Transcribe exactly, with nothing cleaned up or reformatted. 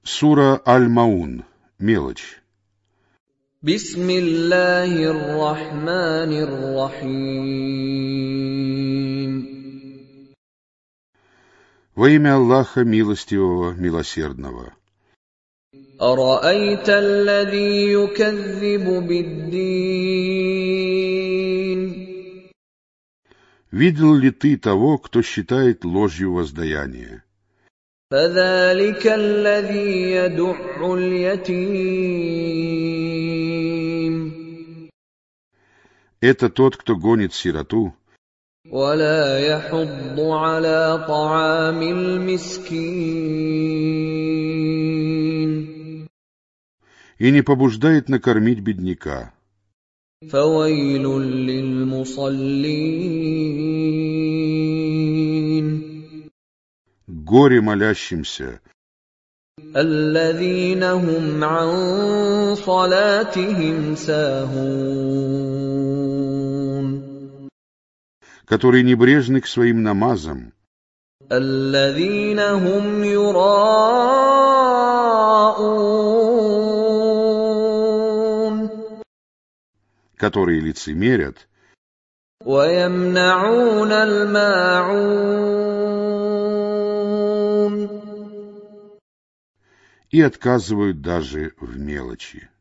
Сура Аль-Маун. Мелочь. Бисмиллахир рахманир рахим. Во имя Аллаха Милостивого, Милосердного. أرأيت الذي يكذب بالدين. Видел ли ты того, кто считает ложью воздаяние? فذلك الذي يدع اليتيم. Это тот, кто гонит сироту. ولا يحض على طعام المسكين. И не побуждает накормить бедняка. فويل للمصلين. Горе молящимся. الذين هم عن صلاتهم ساهون. Которые небрежны к своим намазам. الذين هم يراءون. Которые лицемерят. ويمنعون الماعون. И отказывают даже в мелочи.